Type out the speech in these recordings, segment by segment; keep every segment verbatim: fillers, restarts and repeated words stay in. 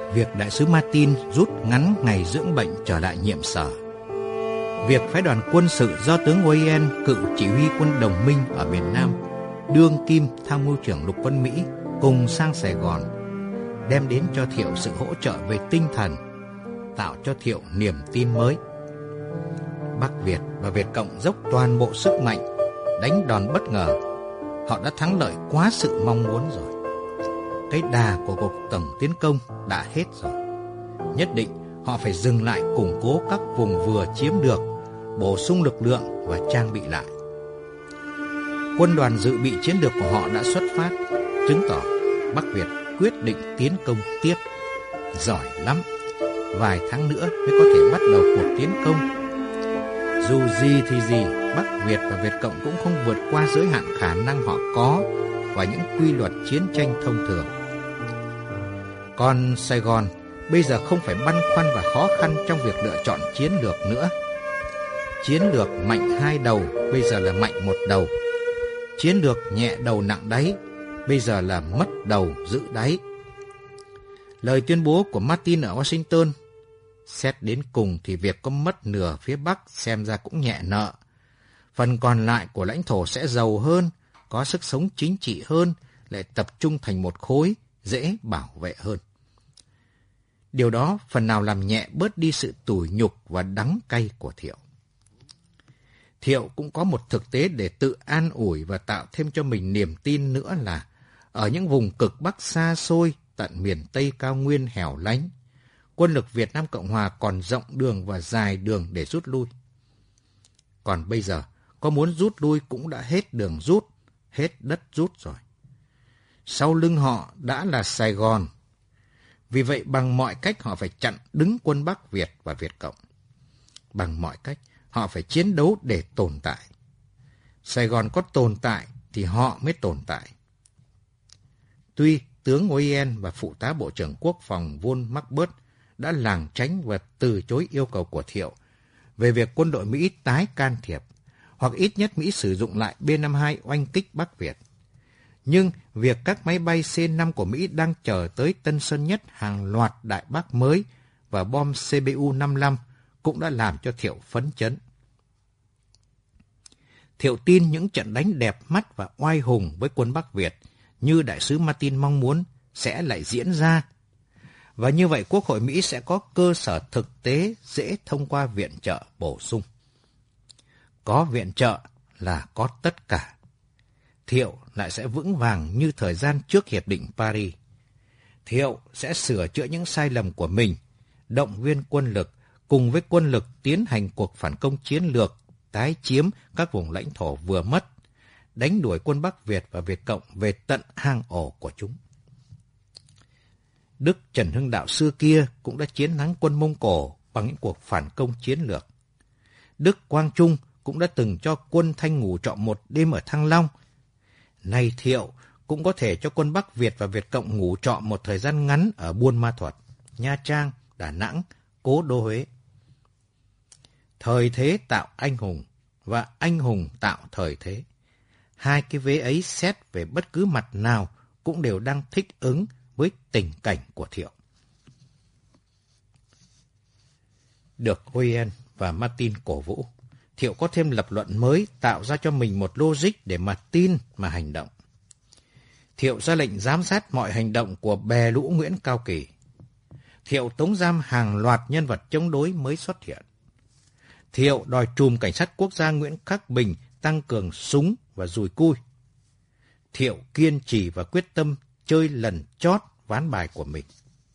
việc đại sứ Martin rút ngắn ngày dưỡng bệnh trở lại nhiệm sở, việc phái đoàn quân sự do tướng Wayne, cựu chỉ huy quân đồng minh ở miền Nam, đương kim tham mưu trưởng lục quân Mỹ cùng sang Sài Gòn, đem đến cho Thiệu sự hỗ trợ về tinh thần, tạo cho Thiệu niềm tin mới. Bắc Việt và Việt Cộng dốc toàn bộ sức mạnh, đánh đòn bất ngờ. Họ đã thắng lợi quá sự mong muốn rồi. Cái đà của cuộc tổng tiến công đã hết rồi. Nhất định họ phải dừng lại củng cố các vùng vừa chiếm được, bổ sung lực lượng và trang bị lại. Quân đoàn dự bị chiến lược của họ đã xuất phát, chứng tỏ Bắc Việt quyết định tiến công tiếp. Giỏi lắm, vài tháng nữa mới có thể bắt đầu cuộc tiến công. Dù gì thì gì, Bắc Việt và Việt Cộng cũng không vượt qua giới hạn khả năng họ có và những quy luật chiến tranh thông thường. Còn Sài Gòn bây giờ không phải băn khoăn và khó khăn trong việc lựa chọn chiến lược nữa. Chiến lược mạnh hai đầu bây giờ là mạnh một đầu. Chiến lược nhẹ đầu nặng đáy bây giờ là mất đầu giữ đáy. Lời tuyên bố của Martin ở Washington, xét đến cùng thì việc có mất nửa phía Bắc xem ra cũng nhẹ nợ. Phần còn lại của lãnh thổ sẽ giàu hơn, có sức sống chính trị hơn, lại tập trung thành một khối, dễ bảo vệ hơn. Điều đó phần nào làm nhẹ bớt đi sự tủi nhục và đắng cay của Thiệu. Thiệu cũng có một thực tế để tự an ủi và tạo thêm cho mình niềm tin nữa là ở những vùng cực Bắc xa xôi, tận miền Tây cao nguyên hẻo lánh, quân lực Việt Nam Cộng Hòa còn rộng đường và dài đường để rút lui. Còn bây giờ, có muốn rút lui cũng đã hết đường rút, hết đất rút rồi. Sau lưng họ đã là Sài Gòn. Vì vậy bằng mọi cách họ phải chặn đứng quân Bắc Việt và Việt Cộng. Bằng mọi cách họ phải chiến đấu để tồn tại. Sài Gòn có tồn tại thì họ mới tồn tại. Tuy tướng Wayne và phụ tá Bộ trưởng Quốc phòng Von Macbeth đã lảng tránh và từ chối yêu cầu của Thiệu về việc quân đội Mỹ tái can thiệp, hoặc ít nhất Mỹ sử dụng lại B năm mươi hai oanh kích Bắc Việt. Nhưng việc các máy bay C năm của Mỹ đang chờ tới Tân Sơn Nhất hàng loạt đại bác mới và bom C B U năm mươi lăm cũng đã làm cho Thiệu phấn chấn. Thiệu tin những trận đánh đẹp mắt và oai hùng với quân Bắc Việt như đại sứ Martin mong muốn sẽ lại diễn ra. Và như vậy Quốc hội Mỹ sẽ có cơ sở thực tế dễ thông qua viện trợ bổ sung. Có viện trợ là có tất cả. Thiệu lại sẽ vững vàng như thời gian trước Hiệp định Paris. Thiệu sẽ sửa chữa những sai lầm của mình, động viên quân lực, cùng với quân lực tiến hành cuộc phản công chiến lược, tái chiếm các vùng lãnh thổ vừa mất, đánh đuổi quân Bắc Việt và Việt Cộng về tận hang ổ của chúng. Đức Trần Hưng Đạo xưa kia cũng đã chiến thắng quân Mông Cổ bằng những cuộc phản công chiến lược. Đức Quang Trung cũng đã từng cho quân Thanh ngủ trọ một đêm ở Thăng Long. Nay Thiệu cũng có thể cho quân Bắc Việt và Việt Cộng ngủ trọ một thời gian ngắn ở Buôn Ma Thuột, Nha Trang, Đà Nẵng, Cố Đô Huế. Thời thế tạo anh hùng và anh hùng tạo thời thế. Hai cái vế ấy xét về bất cứ mặt nào cũng đều đang thích ứng với tình cảnh của Thiệu. Được Wayne và Martin cổ vũ, Thiệu có thêm lập luận mới tạo ra cho mình một logic để mà tin mà hành động. Thiệu ra lệnh giám sát mọi hành động của bè lũ Nguyễn Cao Kỳ. Thiệu tống giam hàng loạt nhân vật chống đối mới xuất hiện. Thiệu đòi trùm cảnh sát quốc gia Nguyễn Khắc Bình tăng cường súng và dùi cui. Thiệu kiên trì và quyết tâm chơi lần chót ván bài của mình.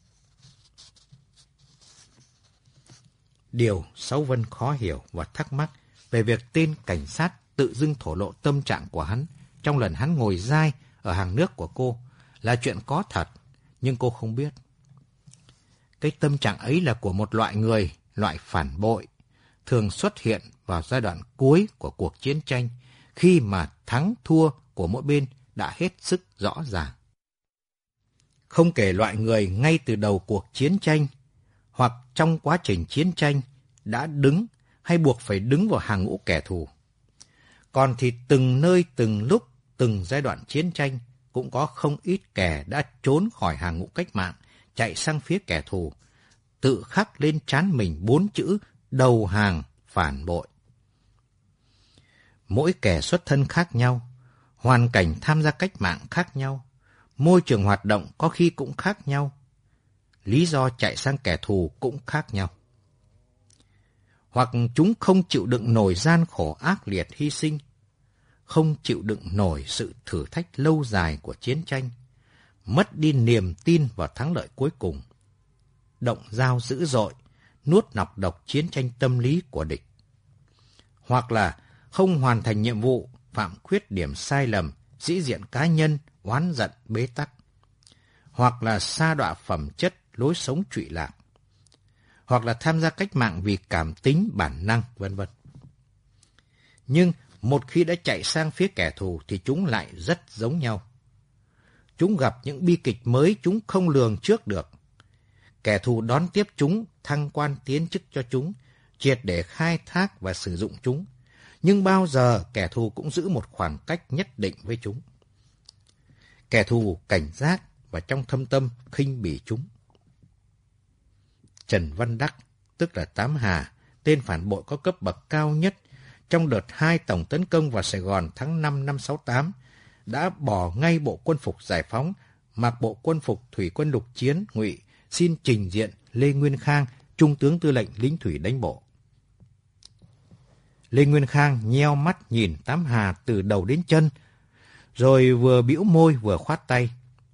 Điều Sáu Vân khó hiểu và thắc mắc về việc tên cảnh sát tự dưng thổ lộ tâm trạng của hắn trong lần hắn ngồi dai ở hàng nước của cô là chuyện có thật, nhưng cô không biết. Cái tâm trạng ấy là của một loại người, loại phản bội, thường xuất hiện vào giai đoạn cuối của cuộc chiến tranh, khi mà thắng thua của mỗi bên đã hết sức rõ ràng. Không kể loại người ngay từ đầu cuộc chiến tranh, hoặc trong quá trình chiến tranh đã đứng hay buộc phải đứng vào hàng ngũ kẻ thù. Còn thì từng nơi, từng lúc, từng giai đoạn chiến tranh cũng có không ít kẻ đã trốn khỏi hàng ngũ cách mạng, chạy sang phía kẻ thù, tự khắc lên trán mình bốn chữ đầu hàng phản bội. Mỗi kẻ xuất thân khác nhau, hoàn cảnh tham gia cách mạng khác nhau, môi trường hoạt động có khi cũng khác nhau, lý do chạy sang kẻ thù cũng khác nhau. Hoặc chúng không chịu đựng nổi gian khổ ác liệt hy sinh, không chịu đựng nổi sự thử thách lâu dài của chiến tranh, mất đi niềm tin vào thắng lợi cuối cùng, động dao dữ dội, nuốt nọc độc chiến tranh tâm lý của địch. Hoặc là không hoàn thành nhiệm vụ, phạm khuyết điểm sai lầm, sĩ diện cá nhân, oán giận bế tắc. Hoặc là sa đọa phẩm chất, lối sống trụy lạc. Hoặc là tham gia cách mạng vì cảm tính, bản năng, vân vân. Nhưng một khi đã chạy sang phía kẻ thù thì chúng lại rất giống nhau. Chúng gặp những bi kịch mới chúng không lường trước được. Kẻ thù đón tiếp chúng, thăng quan tiến chức cho chúng, triệt để khai thác và sử dụng chúng. Nhưng bao giờ kẻ thù cũng giữ một khoảng cách nhất định với chúng. Kẻ thù cảnh giác và trong thâm tâm khinh bỉ chúng. Trần Văn Đắc, tức là Tám Hà, tên phản bội có cấp bậc cao nhất trong đợt hai tổng tấn công vào Sài Gòn tháng năm năm sáu tám, đã bỏ ngay bộ quân phục giải phóng, mặc bộ quân phục thủy quân lục chiến Ngụy, xin trình diện Lê Nguyên Khang, Trung tướng Tư lệnh lính thủy đánh bộ. Lê Nguyên Khang nheo mắt nhìn Tám Hà từ đầu đến chân, rồi vừa bĩu môi vừa khoát tay.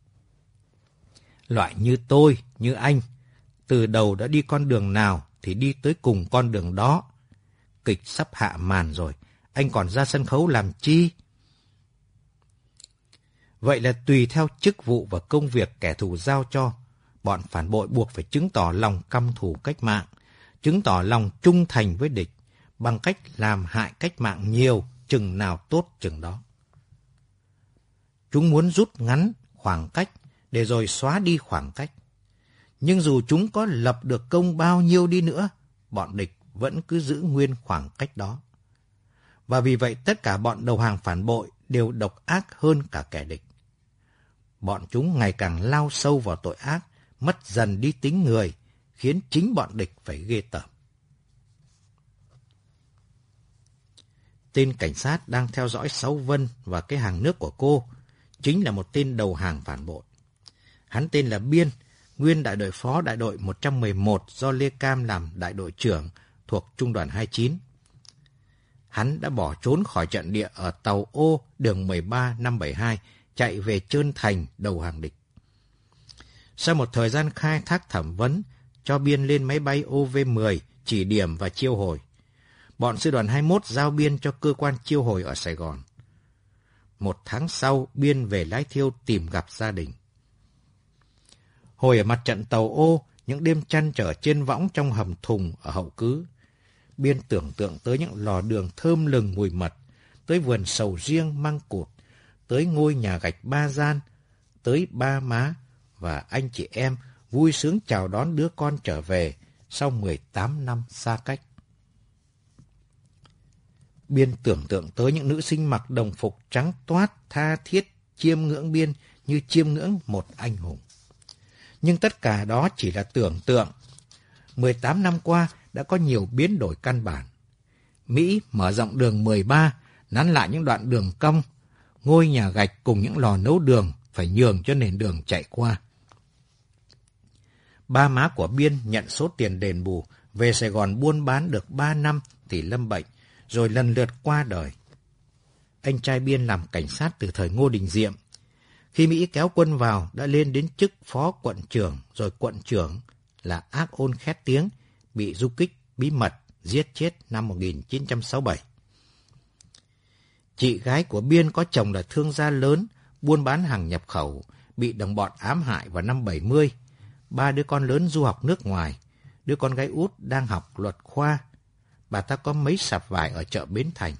Loại như tôi, như anh, từ đầu đã đi con đường nào thì đi tới cùng con đường đó. Kịch sắp hạ màn rồi, anh còn ra sân khấu làm chi? Vậy là tùy theo chức vụ và công việc kẻ thù giao cho, bọn phản bội buộc phải chứng tỏ lòng căm thù cách mạng, chứng tỏ lòng trung thành với địch, bằng cách làm hại cách mạng nhiều, chừng nào tốt chừng đó. Chúng muốn rút ngắn khoảng cách để rồi xóa đi khoảng cách. Nhưng dù chúng có lập được công bao nhiêu đi nữa, bọn địch vẫn cứ giữ nguyên khoảng cách đó. Và vì vậy tất cả bọn đầu hàng phản bội đều độc ác hơn cả kẻ địch. Bọn chúng ngày càng lao sâu vào tội ác, mất dần đi tính người, khiến chính bọn địch phải ghê tởm. Tên cảnh sát đang theo dõi Sáu Vân và cái hàng nước của cô chính là một tên đầu hàng phản bội. Hắn tên là Biên, nguyên đại đội phó đại đội một trăm mười một do Lê Cam làm đại đội trưởng thuộc trung đoàn hai mươi chín. Hắn đã bỏ trốn khỏi trận địa ở tàu ô đường mười ba năm bảy hai, chạy về Trơn Thành đầu hàng địch. Sau một thời gian khai thác thẩm vấn, cho Biên lên máy bay O V mười chỉ điểm và chiêu hồi. Bọn sư đoàn hai mươi mốt giao Biên cho cơ quan chiêu hồi ở Sài Gòn. Một tháng sau, Biên về Lái Thiêu tìm gặp gia đình. Hồi ở mặt trận tàu ô, những đêm chăn trở trên võng trong hầm thùng ở Hậu Cứ, Biên tưởng tượng tới những lò đường thơm lừng mùi mật, tới vườn sầu riêng măng cụt, tới ngôi nhà gạch ba gian, tới ba má và anh chị em vui sướng chào đón đứa con trở về sau mười tám năm xa cách. Biên tưởng tượng tới những nữ sinh mặc đồng phục trắng toát, tha thiết, chiêm ngưỡng Biên như chiêm ngưỡng một anh hùng. Nhưng tất cả đó chỉ là tưởng tượng. mười tám năm qua đã có nhiều biến đổi căn bản. Mỹ mở rộng đường mười ba, nắn lại những đoạn đường cong, ngôi nhà gạch cùng những lò nấu đường phải nhường cho nền đường chạy qua. Ba má của Biên nhận số tiền đền bù, về Sài Gòn buôn bán được ba năm thì lâm bệnh, rồi lần lượt qua đời. Anh trai Biên làm cảnh sát từ thời Ngô Đình Diệm. Khi Mỹ kéo quân vào, đã lên đến chức phó quận trưởng, rồi quận trưởng là ác ôn khét tiếng, bị du kích bí mật, giết chết năm một nghìn chín trăm sáu mươi bảy. Chị gái của Biên có chồng là thương gia lớn, buôn bán hàng nhập khẩu, bị đồng bọn ám hại vào năm bảy mươi. Ba đứa con lớn du học nước ngoài, đứa con gái út đang học luật khoa. Bà ta có mấy sạp vải ở chợ Bến Thành.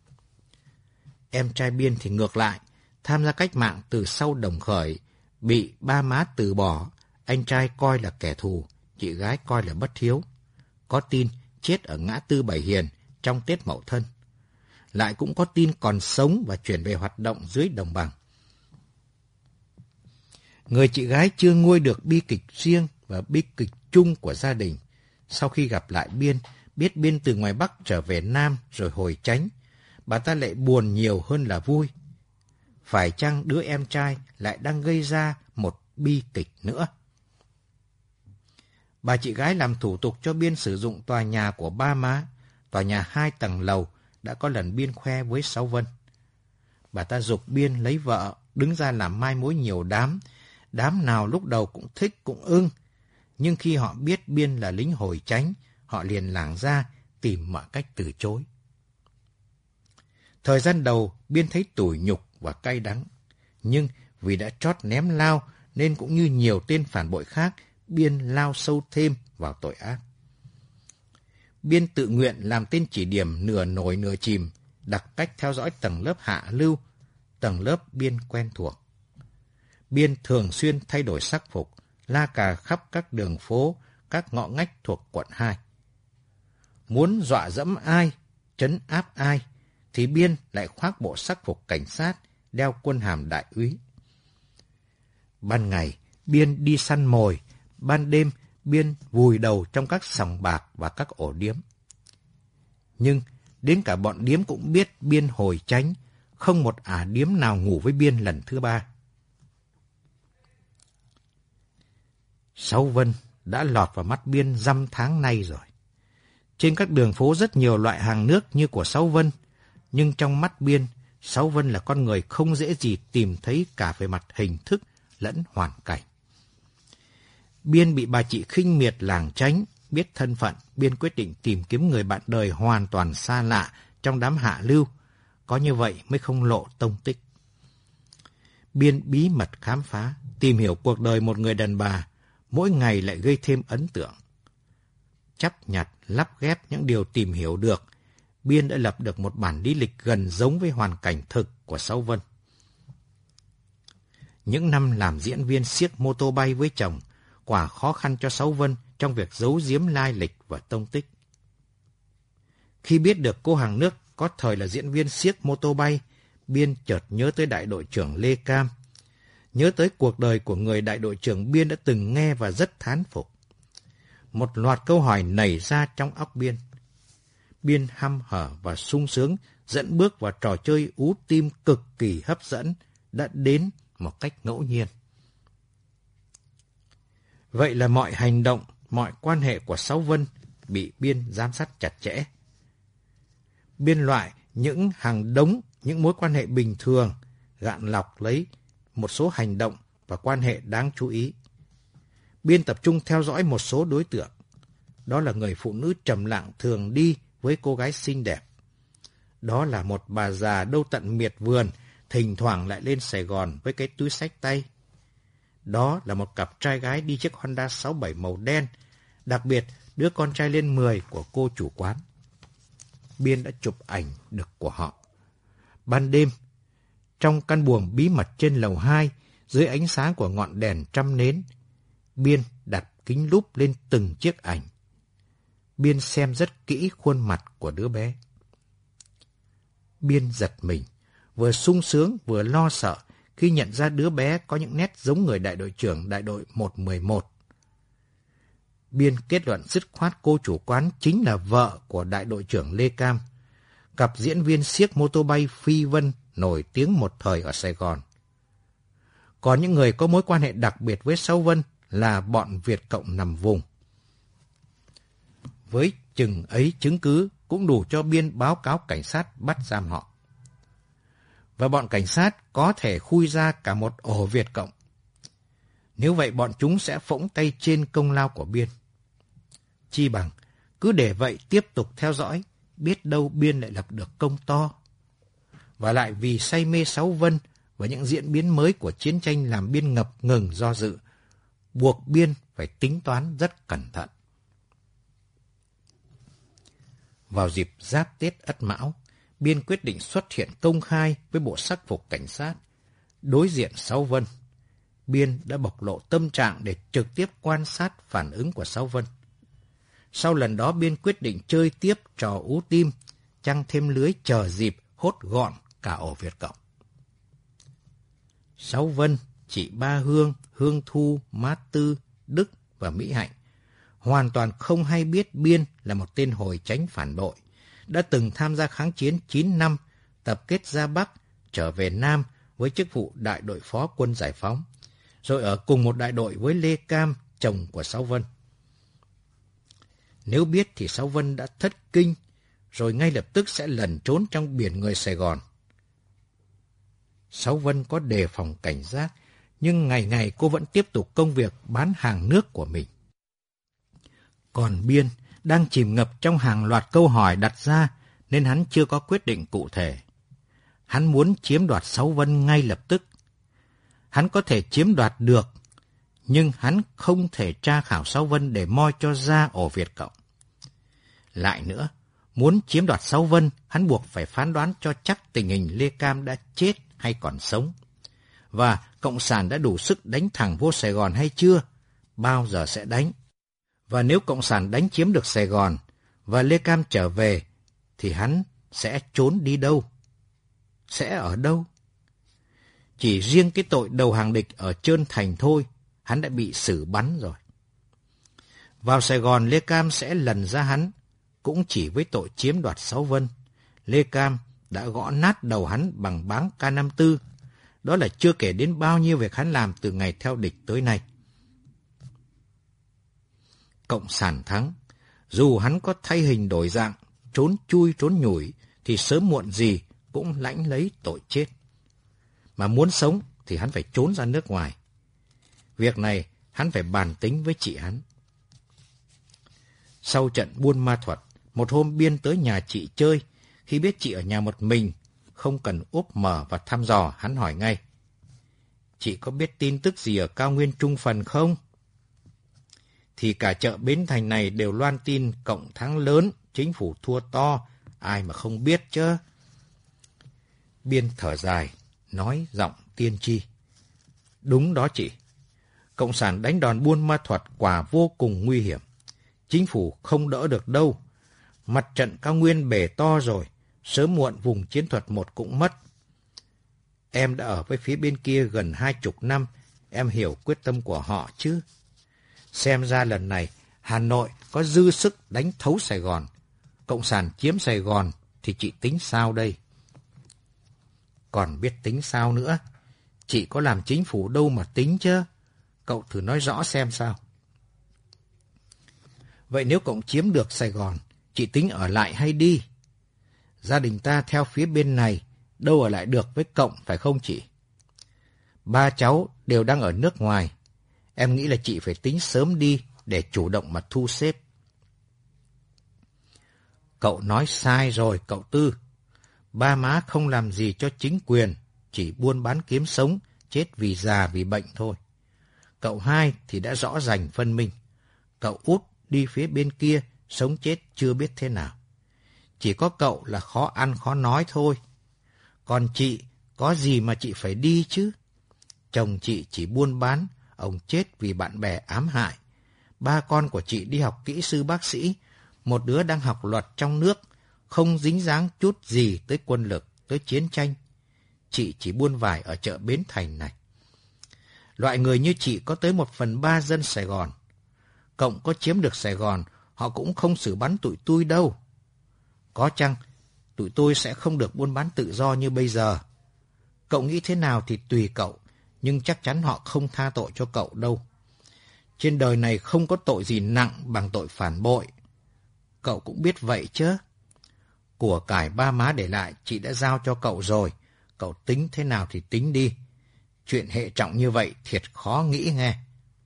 Em trai Biên thì ngược lại, tham gia cách mạng từ sau Đồng Khởi, bị ba má từ bỏ, anh trai coi là kẻ thù, chị gái coi là bất hiếu. Có tin chết ở ngã tư Bảy Hiền trong Tết Mậu Thân. Lại cũng có tin còn sống và chuyển về hoạt động dưới đồng bằng. Người chị gái chưa nguôi được bi kịch riêng và bi kịch chung của gia đình. Sau khi gặp lại Biên, biết Biên từ ngoài Bắc trở về Nam rồi hồi tránh, bà ta lại buồn nhiều hơn là vui. Phải chăng đứa em trai lại đang gây ra một bi kịch nữa? Bà chị gái làm thủ tục cho Biên sử dụng tòa nhà của ba má, tòa nhà hai tầng lầu đã có lần Biên khoe với Sáu Vân. Bà ta giục Biên lấy vợ, đứng ra làm mai mối nhiều đám. Đám nào lúc đầu cũng thích cũng ưng, nhưng khi họ biết Biên là lính hồi tránh, họ liền lảng ra tìm mọi cách từ chối. Thời gian đầu, Biên thấy tủi nhục và cay đắng, nhưng vì đã trót ném lao nên cũng như nhiều tên phản bội khác, Biên lao sâu thêm vào tội ác. Biên tự nguyện làm tên chỉ điểm nửa nổi nửa chìm, đặc cách theo dõi tầng lớp hạ lưu, tầng lớp Biên quen thuộc. Biên thường xuyên thay đổi sắc phục, la cà khắp các đường phố, các ngõ ngách thuộc quận hai. Muốn dọa dẫm ai, trấn áp ai, thì Biên lại khoác bộ sắc phục cảnh sát, đeo quân hàm đại úy. Ban ngày, Biên đi săn mồi, ban đêm Biên vùi đầu trong các sòng bạc và các ổ điếm. Nhưng đến cả bọn điếm cũng biết Biên hồi tránh, không một ả điếm nào ngủ với Biên lần thứ ba. Sáu Vân đã lọt vào mắt Biên dăm tháng nay rồi. Trên các đường phố rất nhiều loại hàng nước như của Sáu Vân, nhưng trong mắt Biên, Sáu Vân là con người không dễ gì tìm thấy cả về mặt hình thức lẫn hoàn cảnh. Biên bị bà chị khinh miệt lảng tránh, biết thân phận, Biên quyết định tìm kiếm người bạn đời hoàn toàn xa lạ trong đám hạ lưu, có như vậy mới không lộ tông tích. Biên bí mật khám phá, tìm hiểu cuộc đời một người đàn bà, mỗi ngày lại gây thêm ấn tượng. Chắp nhặt, lắp ghép những điều tìm hiểu được, Biên đã lập được một bản lý lịch gần giống với hoàn cảnh thực của Sáu Vân. Những năm làm diễn viên xiếc mô tô bay với chồng, quả khó khăn cho Sáu Vân trong việc giấu giếm lai lịch và tông tích. Khi biết được cô hàng nước có thời là diễn viên xiếc mô tô bay, Biên chợt nhớ tới đại đội trưởng Lê Cam, nhớ tới cuộc đời của người đại đội trưởng Biên đã từng nghe và rất thán phục. Một loạt câu hỏi nảy ra trong óc Biên. Biên hăm hở và sung sướng dẫn bước vào trò chơi ú tim cực kỳ hấp dẫn đã đến một cách ngẫu nhiên. Vậy là mọi hành động, mọi quan hệ của Sáu Vân bị Biên giám sát chặt chẽ. Biên loại những hàng đống, những mối quan hệ bình thường, gạn lọc lấy một số hành động và quan hệ đáng chú ý. Biên tập trung theo dõi một số đối tượng. Đó là người phụ nữ trầm lặng thường đi với cô gái xinh đẹp. Đó là một bà già đâu tận miệt vườn, thỉnh thoảng lại lên Sài Gòn với cái túi xách tay. Đó là một cặp trai gái đi chiếc Honda sáu bảy màu đen, đặc biệt đứa con trai lên mười của cô chủ quán. Biên đã chụp ảnh được của họ. Ban đêm, trong căn buồng bí mật trên lầu hai, dưới ánh sáng của ngọn đèn trăm nến, Biên đặt kính lúp lên từng chiếc ảnh. Biên xem rất kỹ khuôn mặt của đứa bé. Biên giật mình, vừa sung sướng vừa lo sợ khi nhận ra đứa bé có những nét giống người đại đội trưởng đại đội một một một. Biên kết luận dứt khoát cô chủ quán chính là vợ của đại đội trưởng Lê Cam, cặp diễn viên xiếc mô tô bay Phi Vân nổi tiếng một thời ở Sài Gòn. Còn những người có mối quan hệ đặc biệt với Sáu Vân là bọn Việt Cộng nằm vùng. Với chừng ấy chứng cứ cũng đủ cho Biên báo cáo cảnh sát bắt giam họ. Và bọn cảnh sát có thể khui ra cả một ổ Việt Cộng. Nếu vậy bọn chúng sẽ phỗng tay trên công lao của Biên. Chi bằng, cứ để vậy tiếp tục theo dõi, biết đâu Biên lại lập được công to. Và lại vì say mê Sáu Vân và những diễn biến mới của chiến tranh làm Biên ngập ngừng do dự, buộc Biên phải tính toán rất cẩn thận. Vào dịp giáp Tết Ất Mão, Biên quyết định xuất hiện công khai với bộ sắc phục cảnh sát. Đối diện Sáu Vân, Biên đã bộc lộ tâm trạng để trực tiếp quan sát phản ứng của Sáu Vân. Sau lần đó Biên quyết định chơi tiếp trò ú tim, chăng thêm lưới chờ dịp hốt gọn cả ổ Việt Cộng. Sáu Vân chị Ba Hương, Hương Thu, Mát Tư, Đức và Mỹ Hạnh hoàn toàn không hay biết Biên là một tên hồi chánh phản bội, đã từng tham gia kháng chiến chín năm, tập kết ra Bắc, trở về Nam với chức vụ đại đội phó quân giải phóng, rồi ở cùng một đại đội với Lê Cam, chồng của Sáu Vân. Nếu biết thì Sáu Vân đã thất kinh, rồi ngay lập tức sẽ lẩn trốn trong biển người Sài Gòn. Sáu Vân có đề phòng cảnh giác, nhưng ngày ngày cô vẫn tiếp tục công việc bán hàng nước của mình. Còn Biên đang chìm ngập trong hàng loạt câu hỏi đặt ra nên hắn chưa có quyết định cụ thể. Hắn muốn chiếm đoạt Sáu Vân ngay lập tức. Hắn có thể chiếm đoạt được, nhưng hắn không thể tra khảo Sáu Vân để moi cho ra ổ Việt Cộng. Lại nữa, muốn chiếm đoạt Sáu Vân, hắn buộc phải phán đoán cho chắc tình hình Lê Cam đã chết hay còn sống. Và Cộng sản đã đủ sức đánh thẳng vô Sài Gòn hay chưa? Bao giờ sẽ đánh? Và nếu Cộng sản đánh chiếm được Sài Gòn và Lê Cam trở về, thì hắn sẽ trốn đi đâu? Sẽ ở đâu? Chỉ riêng cái tội đầu hàng địch ở Trơn Thành thôi, hắn đã bị xử bắn rồi. Vào Sài Gòn, Lê Cam sẽ lần ra hắn, cũng chỉ với tội chiếm đoạt Sáu Vân. Lê Cam đã gõ nát đầu hắn bằng báng K năm mươi tư. Đó là chưa kể đến bao nhiêu việc hắn làm từ ngày theo địch tới nay. Cộng sản thắng, dù hắn có thay hình đổi dạng, trốn chui trốn nhủi, thì sớm muộn gì cũng lãnh lấy tội chết. Mà muốn sống thì hắn phải trốn ra nước ngoài. Việc này hắn phải bàn tính với chị hắn. Sau trận Buôn Ma Thuột, một hôm Biên tới nhà chị chơi. Khi biết chị ở nhà một mình, không cần úp mở và thăm dò, hắn hỏi ngay: "Chị có biết tin tức gì ở cao nguyên Trung Phần không?" Thì cả chợ Bến Thành này đều loan tin Cộng thắng lớn, chính phủ thua to, ai mà không biết chứ. Biên thở dài, nói giọng tiên tri: "Đúng đó chị. Cộng sản đánh đòn Buôn Ma Thuột quả vô cùng nguy hiểm. Chính phủ không đỡ được đâu. Mặt trận cao nguyên bể to rồi, sớm muộn vùng chiến thuật một cũng mất. Em đã ở với phía bên kia gần hai chục năm, em hiểu quyết tâm của họ chứ. Xem ra lần này Hà Nội có dư sức đánh thấu Sài Gòn. Cộng sản chiếm Sài Gòn thì chị tính sao đây?" "Còn biết tính sao nữa. Chị có làm chính phủ đâu mà tính chứ. Cậu thử nói rõ xem sao." "Vậy nếu Cộng chiếm được Sài Gòn, chị tính ở lại hay đi? Gia đình ta theo phía bên này, đâu ở lại được với Cộng, phải không chị? Ba cháu đều đang ở nước ngoài. Em nghĩ là chị phải tính sớm đi để chủ động mà thu xếp." "Cậu nói sai rồi, cậu Tư. Ba má không làm gì cho chính quyền, chỉ buôn bán kiếm sống, chết vì già vì bệnh thôi. Cậu hai thì đã rõ rành phân minh. Cậu út đi phía bên kia, sống chết chưa biết thế nào. Chỉ có cậu là khó ăn khó nói thôi. Còn chị, có gì mà chị phải đi chứ? Chồng chị chỉ buôn bán, ông chết vì bạn bè ám hại. Ba con của chị đi học kỹ sư bác sĩ, một đứa đang học luật trong nước, không dính dáng chút gì tới quân lực, tới chiến tranh. Chị chỉ buôn vải ở chợ Bến Thành này. Loại người như chị có tới một phần ba dân Sài Gòn. Cộng có chiếm được Sài Gòn, họ cũng không xử bắn tụi tôi đâu. Có chăng, tụi tôi sẽ không được buôn bán tự do như bây giờ. Cậu nghĩ thế nào thì tùy cậu, nhưng chắc chắn họ không tha tội cho cậu đâu. Trên đời này không có tội gì nặng bằng tội phản bội. Cậu cũng biết vậy chứ. Của cải ba má để lại chị đã giao cho cậu rồi. Cậu tính thế nào thì tính đi. Chuyện hệ trọng như vậy thiệt khó nghĩ nghe."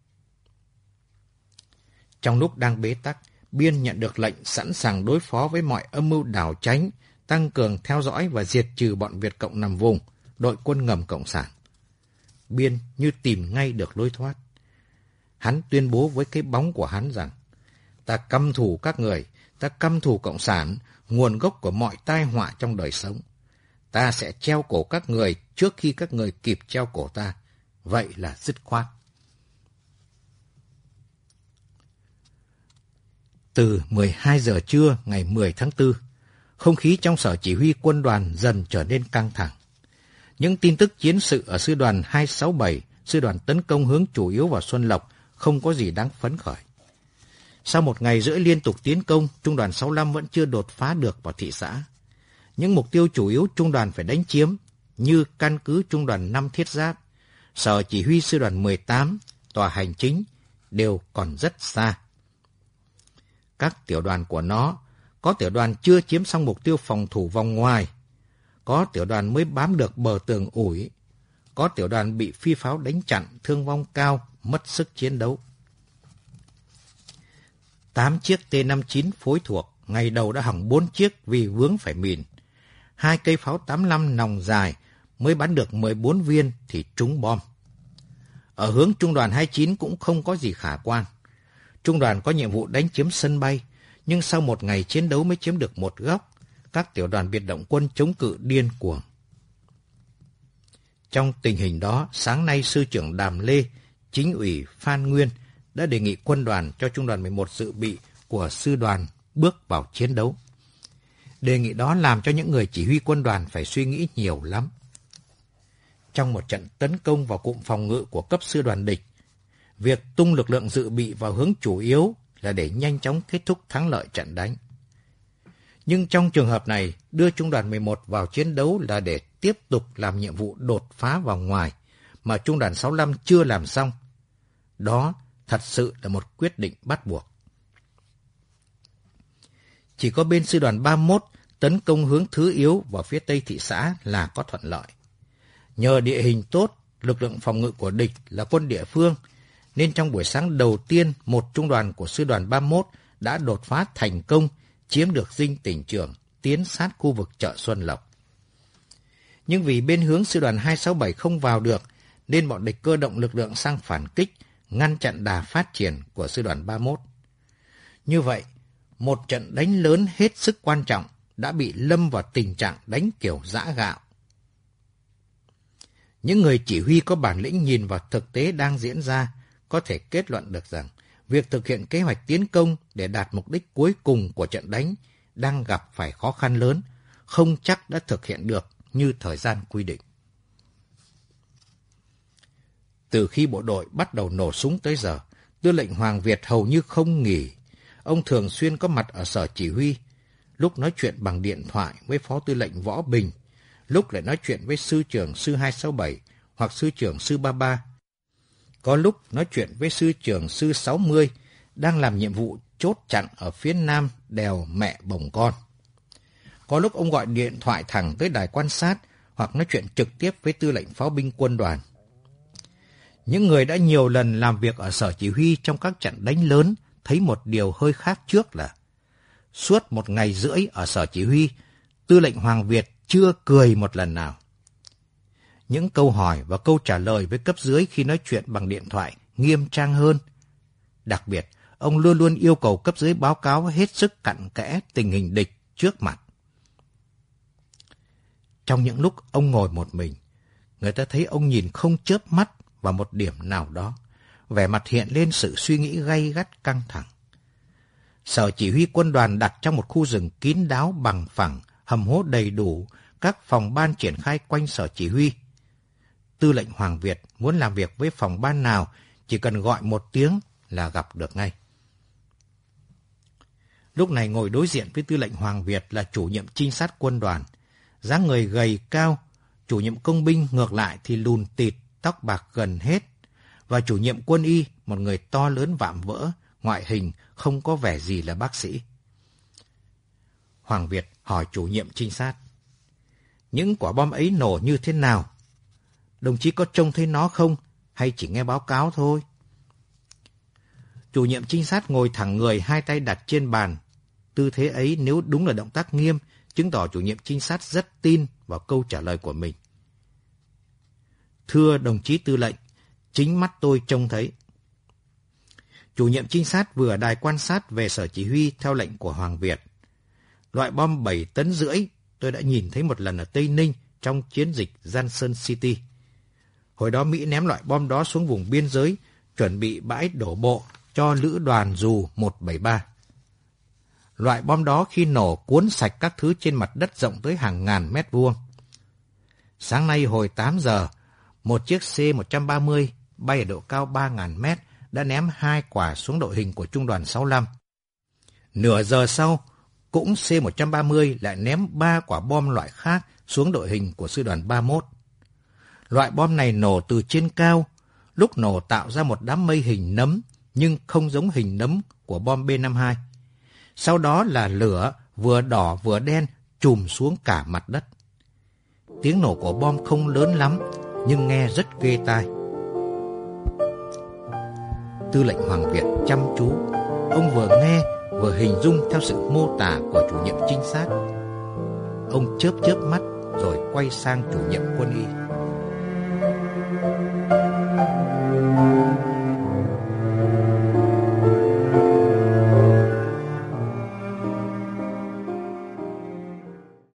Trong lúc đang bế tắc, Biên nhận được lệnh sẵn sàng đối phó với mọi âm mưu đảo tránh, tăng cường theo dõi và diệt trừ bọn Việt Cộng nằm vùng, đội quân ngầm Cộng sản. Biên như tìm ngay được lối thoát. Hắn tuyên bố với cái bóng của hắn rằng: "Ta căm thù các người, ta căm thù Cộng sản, nguồn gốc của mọi tai họa trong đời sống. Ta sẽ treo cổ các người trước khi các người kịp treo cổ ta. Vậy là dứt khoát." Từ mười hai giờ trưa ngày mười tháng tư, không khí trong sở chỉ huy quân đoàn dần trở nên căng thẳng. Những tin tức chiến sự ở sư đoàn hai sáu bảy sư đoàn tấn công hướng chủ yếu vào Xuân Lộc, không có gì đáng phấn khởi. Sau một ngày rưỡi liên tục tiến công, trung đoàn sáu mươi lăm vẫn chưa đột phá được vào thị xã. Những mục tiêu chủ yếu trung đoàn phải đánh chiếm, như căn cứ trung đoàn năm Thiết Giáp, sở chỉ huy sư đoàn mười tám, tòa hành chính, đều còn rất xa. Các tiểu đoàn của nó, có tiểu đoàn chưa chiếm xong mục tiêu phòng thủ vòng ngoài, có tiểu đoàn mới bám được bờ tường ủi, có tiểu đoàn bị phi pháo đánh chặn, thương vong cao, mất sức chiến đấu. Tám chiếc T năm mươi chín phối thuộc, ngày đầu đã hỏng bốn chiếc vì vướng phải mìn. Hai cây pháo tám mươi lăm nòng dài mới bắn được mười bốn viên thì trúng bom. Ở hướng trung đoàn hai mươi chín cũng không có gì khả quan. Trung đoàn có nhiệm vụ đánh chiếm sân bay, nhưng sau một ngày chiến đấu mới chiếm được một góc. Các tiểu đoàn biệt động quân chống cự điên cuồng. Trong tình hình đó, sáng nay Sư trưởng Đàm Lê, Chính ủy Phan Nguyên đã đề nghị quân đoàn cho trung đoàn mười một dự bị của sư đoàn bước vào chiến đấu. Đề nghị đó làm cho những người chỉ huy quân đoàn phải suy nghĩ nhiều lắm. Trong một trận tấn công vào cụm phòng ngự của cấp sư đoàn địch, việc tung lực lượng dự bị vào hướng chủ yếu là để nhanh chóng kết thúc thắng lợi trận đánh. Nhưng trong trường hợp này, đưa trung đoàn mười một vào chiến đấu là để tiếp tục làm nhiệm vụ đột phá vào ngoài mà trung đoàn sáu mươi lăm chưa làm xong. Đó thật sự là một quyết định bắt buộc. Chỉ có bên sư đoàn ba mươi mốt tấn công hướng thứ yếu vào phía tây thị xã là có thuận lợi. Nhờ địa hình tốt, lực lượng phòng ngự của địch là quân địa phương, nên trong buổi sáng đầu tiên, một trung đoàn của sư đoàn ba mươi mốt đã đột phá thành công, chiếm được dinh tỉnh trường, tiến sát khu vực chợ Xuân Lộc. Nhưng vì bên hướng sư đoàn hai sáu bảy không vào được, nên bọn địch cơ động lực lượng sang phản kích, ngăn chặn đà phát triển của sư đoàn ba mươi mốt. Như vậy, một trận đánh lớn hết sức quan trọng đã bị lâm vào tình trạng đánh kiểu giã gạo. Những người chỉ huy có bản lĩnh nhìn vào thực tế đang diễn ra, có thể kết luận được rằng việc thực hiện kế hoạch tiến công để đạt mục đích cuối cùng của trận đánh đang gặp phải khó khăn lớn, không chắc đã thực hiện được như thời gian quy định. Từ khi bộ đội bắt đầu nổ súng tới giờ, Tư lệnh Hoàng Việt hầu như không nghỉ. Ông thường xuyên có mặt ở sở chỉ huy, lúc nói chuyện bằng điện thoại với Phó Tư lệnh Võ Bình, lúc lại nói chuyện với Sư trưởng Sư hai sáu bảy hoặc Sư trưởng Sư ba mươi ba. Có lúc nói chuyện với Sư trưởng Sư sáu mươi, đang làm nhiệm vụ chốt chặn ở phía nam đèo Mẹ Bồng Con. Có lúc ông gọi điện thoại thẳng tới đài quan sát hoặc nói chuyện trực tiếp với Tư lệnh Pháo binh Quân đoàn. Những người đã nhiều lần làm việc ở sở chỉ huy trong các trận đánh lớn thấy một điều hơi khác trước là suốt một ngày rưỡi ở sở chỉ huy, Tư lệnh Hoàng Việt chưa cười một lần nào. Những câu hỏi và câu trả lời với cấp dưới khi nói chuyện bằng điện thoại nghiêm trang hơn. Đặc biệt, ông luôn luôn yêu cầu cấp dưới báo cáo hết sức cặn kẽ tình hình địch trước mặt. Trong những lúc ông ngồi một mình, người ta thấy ông nhìn không chớp mắt vào một điểm nào đó, vẻ mặt hiện lên sự suy nghĩ gay gắt căng thẳng. Sở chỉ huy quân đoàn đặt trong một khu rừng kín đáo bằng phẳng, hầm hố đầy đủ, các phòng ban triển khai quanh sở chỉ huy. Tư lệnh Hoàng Việt muốn làm việc với phòng ban nào, chỉ cần gọi một tiếng là gặp được ngay. Lúc này ngồi đối diện với Tư lệnh Hoàng Việt là chủ nhiệm trinh sát quân đoàn, dáng người gầy cao. Chủ nhiệm công binh ngược lại thì lùn tịt, tóc bạc gần hết, và chủ nhiệm quân y, một người to lớn vạm vỡ, ngoại hình không có vẻ gì là bác sĩ. Hoàng Việt hỏi chủ nhiệm trinh sát: những quả bom ấy nổ như thế nào? Đồng chí có trông thấy nó không, hay chỉ nghe báo cáo thôi? Chủ nhiệm trinh sát ngồi thẳng người, hai tay đặt trên bàn. Tư thế ấy nếu đúng là động tác nghiêm, chứng tỏ chủ nhiệm trinh sát rất tin vào câu trả lời của mình. Thưa đồng chí tư lệnh, chính mắt tôi trông thấy. Chủ nhiệm trinh sát vừa đài quan sát về sở chỉ huy theo lệnh của Hoàng Việt. Loại bom bảy tấn rưỡi tôi đã nhìn thấy một lần ở Tây Ninh trong chiến dịch Johnson City. Hồi đó Mỹ ném loại bom đó xuống vùng biên giới, chuẩn bị bãi đổ bộ cho lữ đoàn dù một bảy ba. Loại bom đó khi nổ cuốn sạch các thứ trên mặt đất rộng tới hàng ngàn mét vuông. Sáng nay hồi tám giờ, một chiếc C một trăm ba mươi bay ở độ cao ba nghìn mét đã ném hai quả xuống đội hình của trung đoàn sáu mươi lăm. Nửa giờ sau, cũng C một trăm ba mươi lại ném ba quả bom loại khác xuống đội hình của sư đoàn ba mươi mốt. Loại bom này nổ từ trên cao, lúc nổ tạo ra một đám mây hình nấm, nhưng không giống hình nấm của bom B năm mươi hai. Sau đó là lửa vừa đỏ vừa đen trùm xuống cả mặt đất. Tiếng nổ của bom không lớn lắm, nhưng nghe rất ghê tai. Tư lệnh Hoàng Việt chăm chú, ông vừa nghe vừa hình dung theo sự mô tả của chủ nhiệm trinh sát. Ông chớp chớp mắt rồi quay sang chủ nhiệm quân y.